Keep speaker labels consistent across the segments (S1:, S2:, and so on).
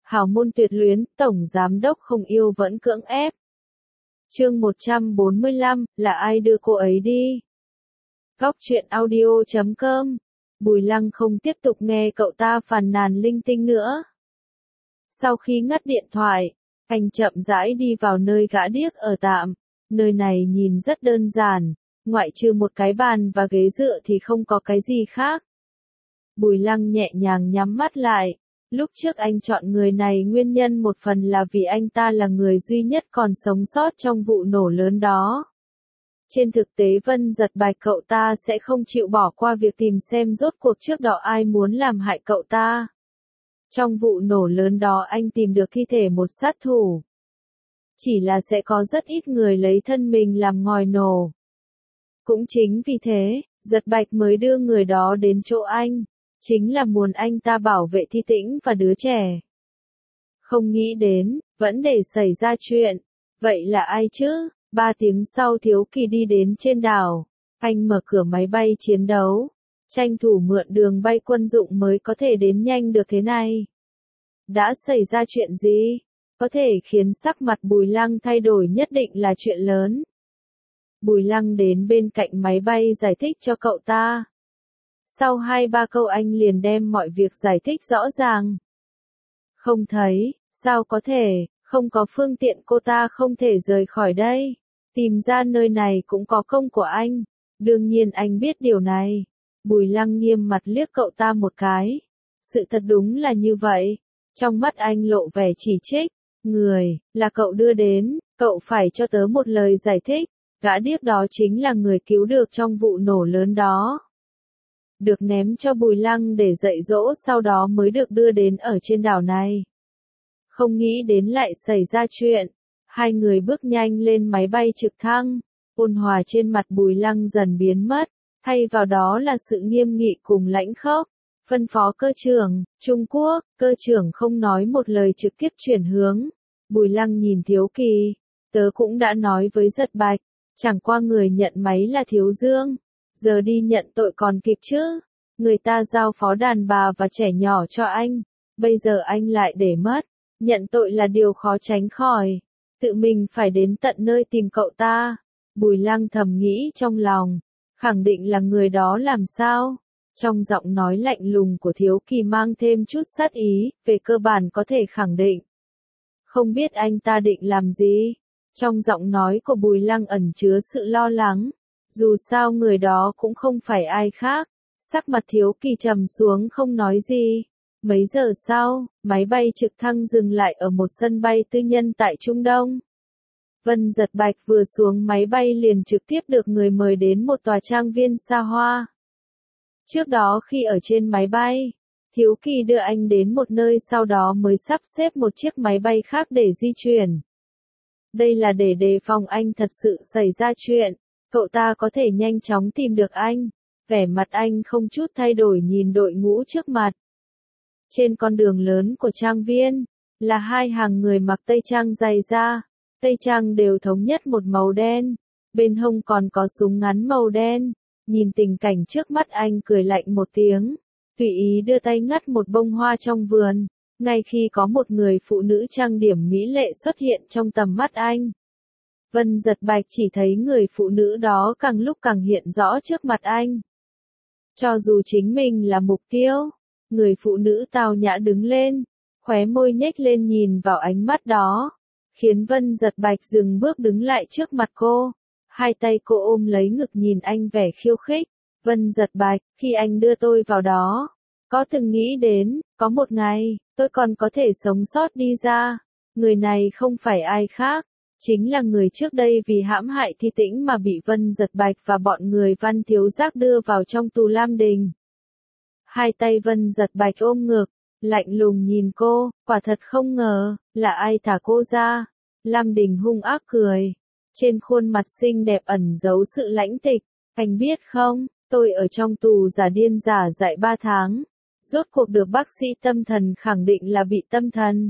S1: Hào môn tuyệt luyến, tổng giám đốc không yêu vẫn cưỡng ép. Chương 145, là ai đưa cô ấy đi? Góc truyện audio.com. Bùi Lăng không tiếp tục nghe cậu ta phàn nàn linh tinh nữa. Sau khi ngắt điện thoại, anh chậm rãi đi vào nơi gã điếc ở tạm. Nơi này nhìn rất đơn giản, ngoại trừ một cái bàn và ghế dựa thì không có cái gì khác. Bùi Lăng nhẹ nhàng nhắm mắt lại. Lúc trước anh chọn người này nguyên nhân một phần là vì anh ta là người duy nhất còn sống sót trong vụ nổ lớn đó. Trên thực tế Vân Giật Bạch cậu ta sẽ không chịu bỏ qua việc tìm xem rốt cuộc trước đó ai muốn làm hại cậu ta. Trong vụ nổ lớn đó anh tìm được thi thể một sát thủ. Chỉ là sẽ có rất ít người lấy thân mình làm ngòi nổ. Cũng chính vì thế, Giật Bạch mới đưa người đó đến chỗ anh. Chính là muốn anh ta bảo vệ Thi Tĩnh và đứa trẻ. Không nghĩ đến, vẫn để xảy ra chuyện. Vậy là ai chứ? 3 tiếng sau Thiếu Kỳ đi đến trên đảo. Anh mở cửa máy bay chiến đấu. Tranh thủ mượn đường bay quân dụng mới có thể đến nhanh được thế này. Đã xảy ra chuyện gì? Có thể khiến sắc mặt Bùi Lăng thay đổi nhất định là chuyện lớn. Bùi Lăng đến bên cạnh máy bay giải thích cho cậu ta. Sau 2-3 câu anh liền đem mọi việc giải thích rõ ràng. Không thấy, sao có thể, không có phương tiện cô ta không thể rời khỏi đây. Tìm ra nơi này cũng có công của anh. Đương nhiên anh biết điều này. Bùi Lăng nghiêm mặt liếc cậu ta một cái. Sự thật đúng là như vậy. Trong mắt anh lộ vẻ chỉ trích. Người, là cậu đưa đến, cậu phải cho tớ một lời giải thích. Gã điếc đó chính là người cứu được trong vụ nổ lớn đó. Được ném cho Bùi Lăng để dạy dỗ sau đó mới được đưa đến ở trên đảo này. Không nghĩ đến lại xảy ra chuyện. Hai người bước nhanh lên máy bay trực thăng. Ôn hòa trên mặt Bùi Lăng dần biến mất. Thay vào đó là sự nghiêm nghị cùng lãnh khốc. Phân phó cơ trưởng, Trung Quốc, cơ trưởng không nói một lời trực tiếp chuyển hướng. Bùi Lăng nhìn Thiếu Kỳ. Tớ cũng đã nói với Giật Bạch. Chẳng qua người nhận máy là Thiếu Dương. Giờ đi nhận tội còn kịp chứ. Người ta giao phó đàn bà và trẻ nhỏ cho anh. Bây giờ anh lại để mất. Nhận tội là điều khó tránh khỏi. Tự mình phải đến tận nơi tìm cậu ta. Bùi Lăng thầm nghĩ trong lòng. Khẳng định là người đó làm sao? Trong giọng nói lạnh lùng của Thiếu Kỳ mang thêm chút sát ý. Về cơ bản có thể khẳng định. Không biết anh ta định làm gì? Trong giọng nói của Bùi Lăng ẩn chứa sự lo lắng. Dù sao người đó cũng không phải ai khác. Sắc mặt Thiếu Kỳ trầm xuống không nói gì. Mấy giờ sau, máy bay trực thăng dừng lại ở một sân bay tư nhân tại Trung Đông. Vân Giật Bạch vừa xuống máy bay liền trực tiếp được người mời đến một tòa trang viên xa hoa. Trước đó khi ở trên máy bay, Thiếu Kỳ đưa anh đến một nơi sau đó mới sắp xếp một chiếc máy bay khác để di chuyển. Đây là để đề phòng anh thật sự xảy ra chuyện. Cậu ta có thể nhanh chóng tìm được anh. Vẻ mặt anh không chút thay đổi nhìn đội ngũ trước mặt. Trên con đường lớn của trang viên, là 2 hàng người mặc tây trang dày da. Tây trang đều thống nhất một màu đen. Bên hông còn có súng ngắn màu đen. Nhìn tình cảnh trước mắt anh cười lạnh một tiếng. Tùy ý đưa tay ngắt một bông hoa trong vườn. Ngay khi có một người phụ nữ trang điểm mỹ lệ xuất hiện trong tầm mắt anh. Vân Giật Bạch chỉ thấy người phụ nữ đó càng lúc càng hiện rõ trước mặt anh. Cho dù chính mình là mục tiêu, người phụ nữ tao nhã đứng lên, khóe môi nhếch lên nhìn vào ánh mắt đó, khiến Vân Giật Bạch dừng bước đứng lại trước mặt cô. Hai tay cô ôm lấy ngực nhìn anh vẻ khiêu khích. Vân Giật Bạch, khi anh đưa tôi vào đó, có từng nghĩ đến, có một ngày, tôi còn có thể sống sót đi ra. Người này không phải ai khác. Chính là người trước đây vì hãm hại Thi Tĩnh mà bị Vân Giật Bạch và bọn người Văn Thiếu Giác đưa vào trong tù Lam Đình. Hai tay Vân Giật Bạch ôm ngực, lạnh lùng nhìn cô, quả thật không ngờ, là ai thả cô ra. Lam Đình hung ác cười. Trên khuôn mặt xinh đẹp ẩn giấu sự lãnh tịch. Anh biết không, tôi ở trong tù giả điên giả dại 3 tháng. Rốt cuộc được bác sĩ tâm thần khẳng định là bị tâm thần.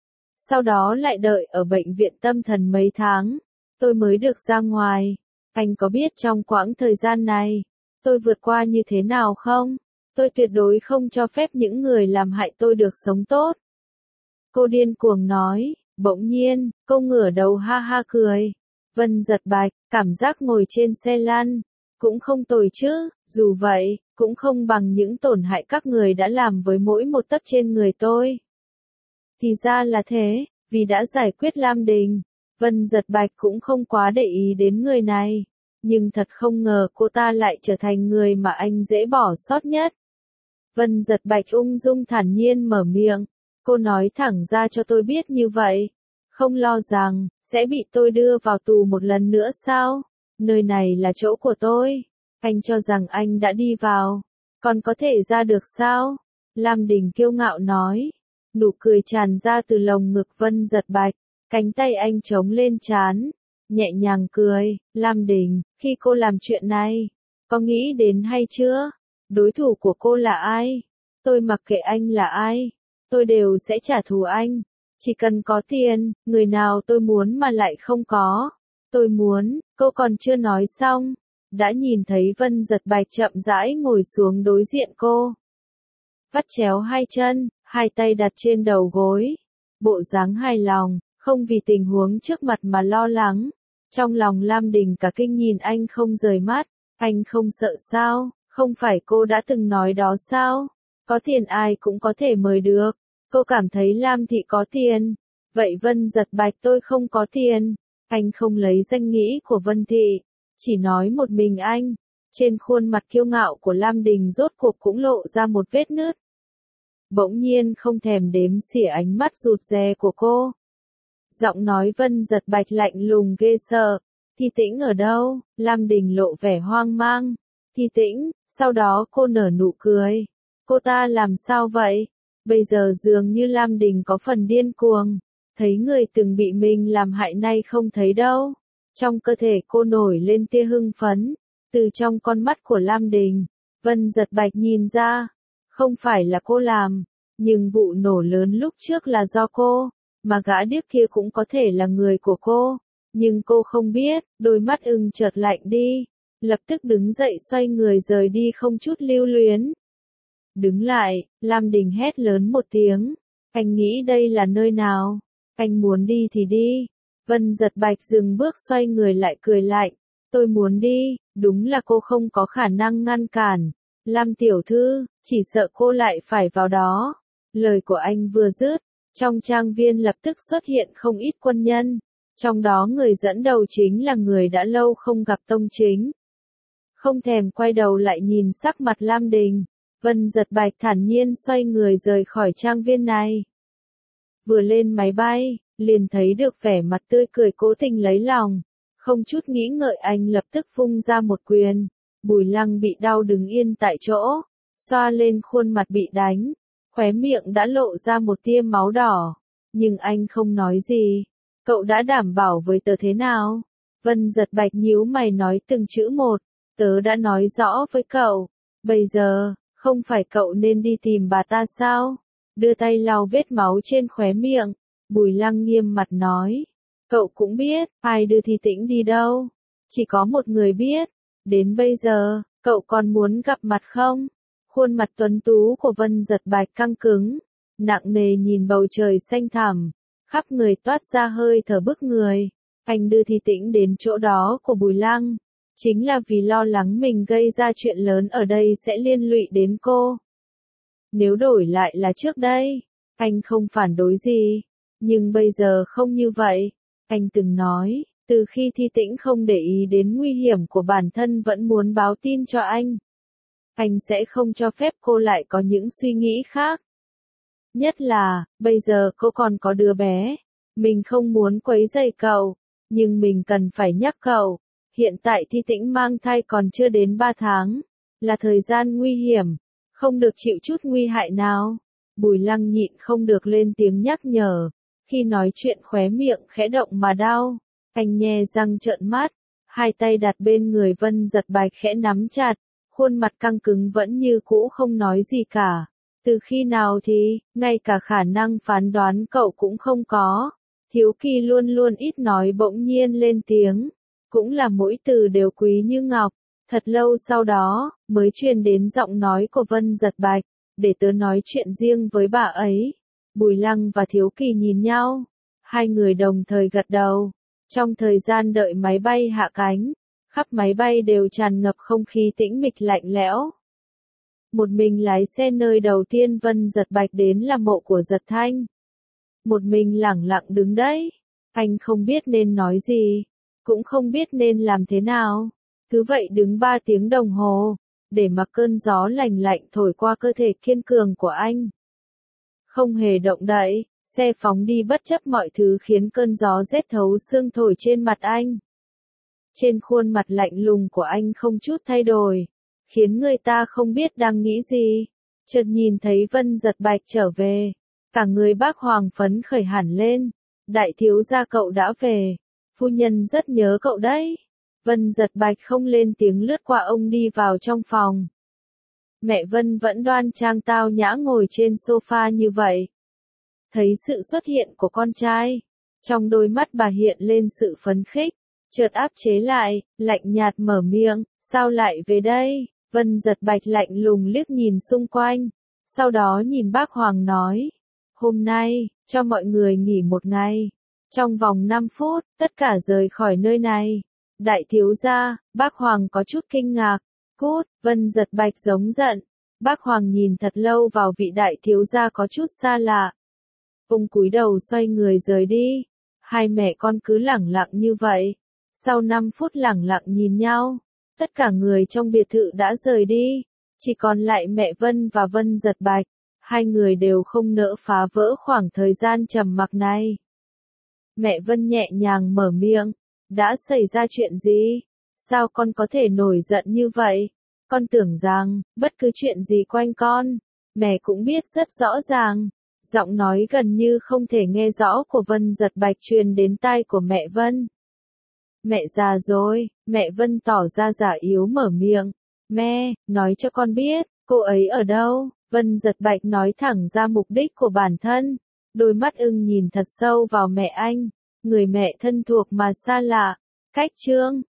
S1: Sau đó lại đợi ở bệnh viện tâm thần mấy tháng, tôi mới được ra ngoài. Anh có biết trong quãng thời gian này, tôi vượt qua như thế nào không? Tôi tuyệt đối không cho phép những người làm hại tôi được sống tốt. Cô điên cuồng nói, bỗng nhiên, cô ngửa đầu ha ha cười. Vân Giật Bạch, cảm giác ngồi trên xe lăn, cũng không tồi chứ, dù vậy, cũng không bằng những tổn hại các người đã làm với mỗi một tấc trên người tôi. Thì ra là thế, vì đã giải quyết Lam Đình, Vân Giật Bạch cũng không quá để ý đến người này. Nhưng thật không ngờ cô ta lại trở thành người mà anh dễ bỏ sót nhất. Vân Giật Bạch ung dung thản nhiên mở miệng. Cô nói thẳng ra cho tôi biết như vậy. Không lo rằng, sẽ bị tôi đưa vào tù một lần nữa sao? Nơi này là chỗ của tôi. Anh cho rằng anh đã đi vào. Còn có thể ra được sao? Lam Đình kiêu ngạo nói. Nụ cười tràn ra từ lồng ngực Vân Giật Bạch. Cánh tay anh chống lên trán. Nhẹ nhàng cười. Lam Đình, khi cô làm chuyện này, có nghĩ đến hay chưa? Đối thủ của cô là ai? Tôi mặc kệ anh là ai. Tôi đều sẽ trả thù anh. Chỉ cần có tiền, người nào tôi muốn mà lại không có. Tôi muốn, cô còn chưa nói xong. Đã nhìn thấy Vân Giật Bạch chậm rãi ngồi xuống đối diện cô. Vắt chéo hai chân, hai tay đặt trên đầu gối. Bộ dáng hài lòng, không vì tình huống trước mặt mà lo lắng. Trong lòng Lam Đình cả kinh nhìn anh không rời mắt. Anh không sợ sao? Không phải cô đã từng nói đó sao? Có tiền ai cũng có thể mời được. Cô cảm thấy Lam Thị có tiền. Vậy Vân Giật Bạch tôi không có tiền. Anh không lấy danh nghĩa của Vân Thị. Chỉ nói một mình anh. Trên khuôn mặt kiêu ngạo của Lam Đình rốt cuộc cũng lộ ra một vết nứt. Bỗng nhiên không thèm đếm xỉa ánh mắt rụt rè của cô. Giọng nói Vân Giật Bạch lạnh lùng ghê sợ. Thi Tĩnh ở đâu? Lam Đình lộ vẻ hoang mang. Thi Tĩnh, sau đó cô nở nụ cười. Cô ta làm sao vậy? Bây giờ dường như Lam Đình có phần điên cuồng. Thấy người từng bị mình làm hại nay không thấy đâu. Trong cơ thể cô nổi lên tia hưng phấn. Từ trong con mắt của Lam Đình, Vân Giật Bạch nhìn ra. Không phải là cô làm. Nhưng vụ nổ lớn lúc trước là do cô. Mà gã điếc kia cũng có thể là người của cô. Nhưng cô không biết, đôi mắt chợt lạnh đi. Lập tức đứng dậy xoay người rời đi không chút lưu luyến. Đứng lại, Lam Đình hét lớn một tiếng. Anh nghĩ đây là nơi nào? Anh muốn đi thì đi. Vân Giật Bạch dừng bước xoay người lại cười lạnh. Tôi muốn đi, đúng là cô không có khả năng ngăn cản. Lam tiểu thư, chỉ sợ cô lại phải vào đó. Lời của anh vừa dứt, trong trang viên lập tức xuất hiện không ít quân nhân. Trong đó người dẫn đầu chính là người đã lâu không gặp Tông Chính. Không thèm quay đầu lại nhìn sắc mặt Lam Đình. Vân Giật Bạch thản nhiên xoay người rời khỏi trang viên này. Vừa lên máy bay, liền thấy được vẻ mặt tươi cười cố tình lấy lòng. Không chút nghĩ ngợi anh lập tức vung ra một quyền. Bùi Lăng bị đau đứng yên tại chỗ. Xoa lên khuôn mặt bị đánh. Khóe miệng đã lộ ra một tia máu đỏ. Nhưng anh không nói gì. Cậu đã đảm bảo với tớ thế nào? Vân Giật Bạch nhíu mày nói từng chữ một. Tớ đã nói rõ với cậu. Bây giờ, không phải cậu nên đi tìm bà ta sao? Đưa tay lau vết máu trên khóe miệng. Bùi Lăng nghiêm mặt nói. Cậu cũng biết, ai đưa Thi Tĩnh đi đâu? Chỉ có một người biết. Đến bây giờ, cậu còn muốn gặp mặt không? Khuôn mặt tuấn tú của Vân Giật Bạch căng cứng. Nặng nề nhìn bầu trời xanh thẳm. Khắp người toát ra hơi thở bức người. Anh đưa Thi Tĩnh đến chỗ đó của Bùi Lăng. Chính là vì lo lắng mình gây ra chuyện lớn ở đây sẽ liên lụy đến cô. Nếu đổi lại là trước đây, anh không phản đối gì. Nhưng bây giờ không như vậy. Anh từng nói, từ khi Thi Tĩnh không để ý đến nguy hiểm của bản thân vẫn muốn báo tin cho anh. Anh sẽ không cho phép cô lại có những suy nghĩ khác. Nhất là, bây giờ cô còn có đứa bé. Mình không muốn quấy rầy cậu, nhưng mình cần phải nhắc cậu. Hiện tại Thi Tĩnh mang thai còn chưa đến 3 tháng. Là thời gian nguy hiểm. Không được chịu chút nguy hại nào. Bùi Lăng nhịn không được lên tiếng nhắc nhở. Khi nói chuyện khóe miệng khẽ động mà đau. Anh nhe răng trợn mắt. Hai tay đặt bên người Vân Giật Bạch khẽ nắm chặt. Khuôn mặt căng cứng vẫn như cũ không nói gì cả. Từ khi nào thì, ngay cả khả năng phán đoán cậu cũng không có. Thiếu Kỳ luôn luôn ít nói bỗng nhiên lên tiếng. Cũng là mỗi từ đều quý như ngọc. Thật lâu sau đó, mới truyền đến giọng nói của Vân Giật Bạch. Để tớ nói chuyện riêng với bà ấy. Bùi Lăng và Thiếu Kỳ nhìn nhau. Hai người đồng thời gật đầu. Trong thời gian đợi máy bay hạ cánh, khắp máy bay đều tràn ngập không khí tĩnh mịch lạnh lẽo. Một mình lái xe nơi đầu tiên Vân Giật Bạch đến là mộ của Giật Thanh. Một mình lẳng lặng đứng đấy. Anh không biết nên nói gì, cũng không biết nên làm thế nào. Cứ vậy đứng 3 tiếng đồng hồ, để mặc cơn gió lành lạnh thổi qua cơ thể kiên cường của anh. Không hề động đậy, xe phóng đi bất chấp mọi thứ khiến cơn gió rét thấu xương thổi trên mặt anh. Trên khuôn mặt lạnh lùng của anh không chút thay đổi, khiến người ta không biết đang nghĩ gì. Chợt nhìn thấy Vân Giật Bạch trở về, cả người bác Hoàng phấn khởi hẳn lên. Đại thiếu gia cậu đã về, phu nhân rất nhớ cậu đấy. Vân Giật Bạch không lên tiếng lướt qua ông đi vào trong phòng. Mẹ Vân vẫn đoan trang tao nhã ngồi trên sofa như vậy. Thấy sự xuất hiện của con trai, trong đôi mắt bà hiện lên sự phấn khích, chợt áp chế lại, lạnh nhạt mở miệng, sao lại về đây? Vân Giật Bạch lạnh lùng liếc nhìn xung quanh, sau đó nhìn bác Hoàng nói, hôm nay, cho mọi người nghỉ một ngày. Trong vòng 5 phút, tất cả rời khỏi nơi này. Đại thiếu gia, bác Hoàng có chút kinh ngạc. Cút, Vân Giật Bạch giống giận. Bác Hoàng nhìn thật lâu vào vị đại thiếu gia có chút xa lạ. Ông cúi đầu xoay người rời đi. Hai mẹ con cứ lẳng lặng như vậy. Sau 5 phút lẳng lặng nhìn nhau, tất cả người trong biệt thự đã rời đi. Chỉ còn lại mẹ Vân và Vân Giật Bạch. Hai người đều không nỡ phá vỡ khoảng thời gian trầm mặc này. Mẹ Vân nhẹ nhàng mở miệng, đã xảy ra chuyện gì? Sao con có thể nổi giận như vậy? Con tưởng rằng, bất cứ chuyện gì quanh con, mẹ cũng biết rất rõ ràng. Giọng nói gần như không thể nghe rõ của Vân Giật Bạch truyền đến tai của mẹ Vân. Mẹ già rồi, mẹ Vân tỏ ra giả yếu mở miệng. Mẹ, nói cho con biết, cô ấy ở đâu? Vân Giật Bạch nói thẳng ra mục đích của bản thân. Đôi mắt ưng nhìn thật sâu vào mẹ anh, người mẹ thân thuộc mà xa lạ. Cách chương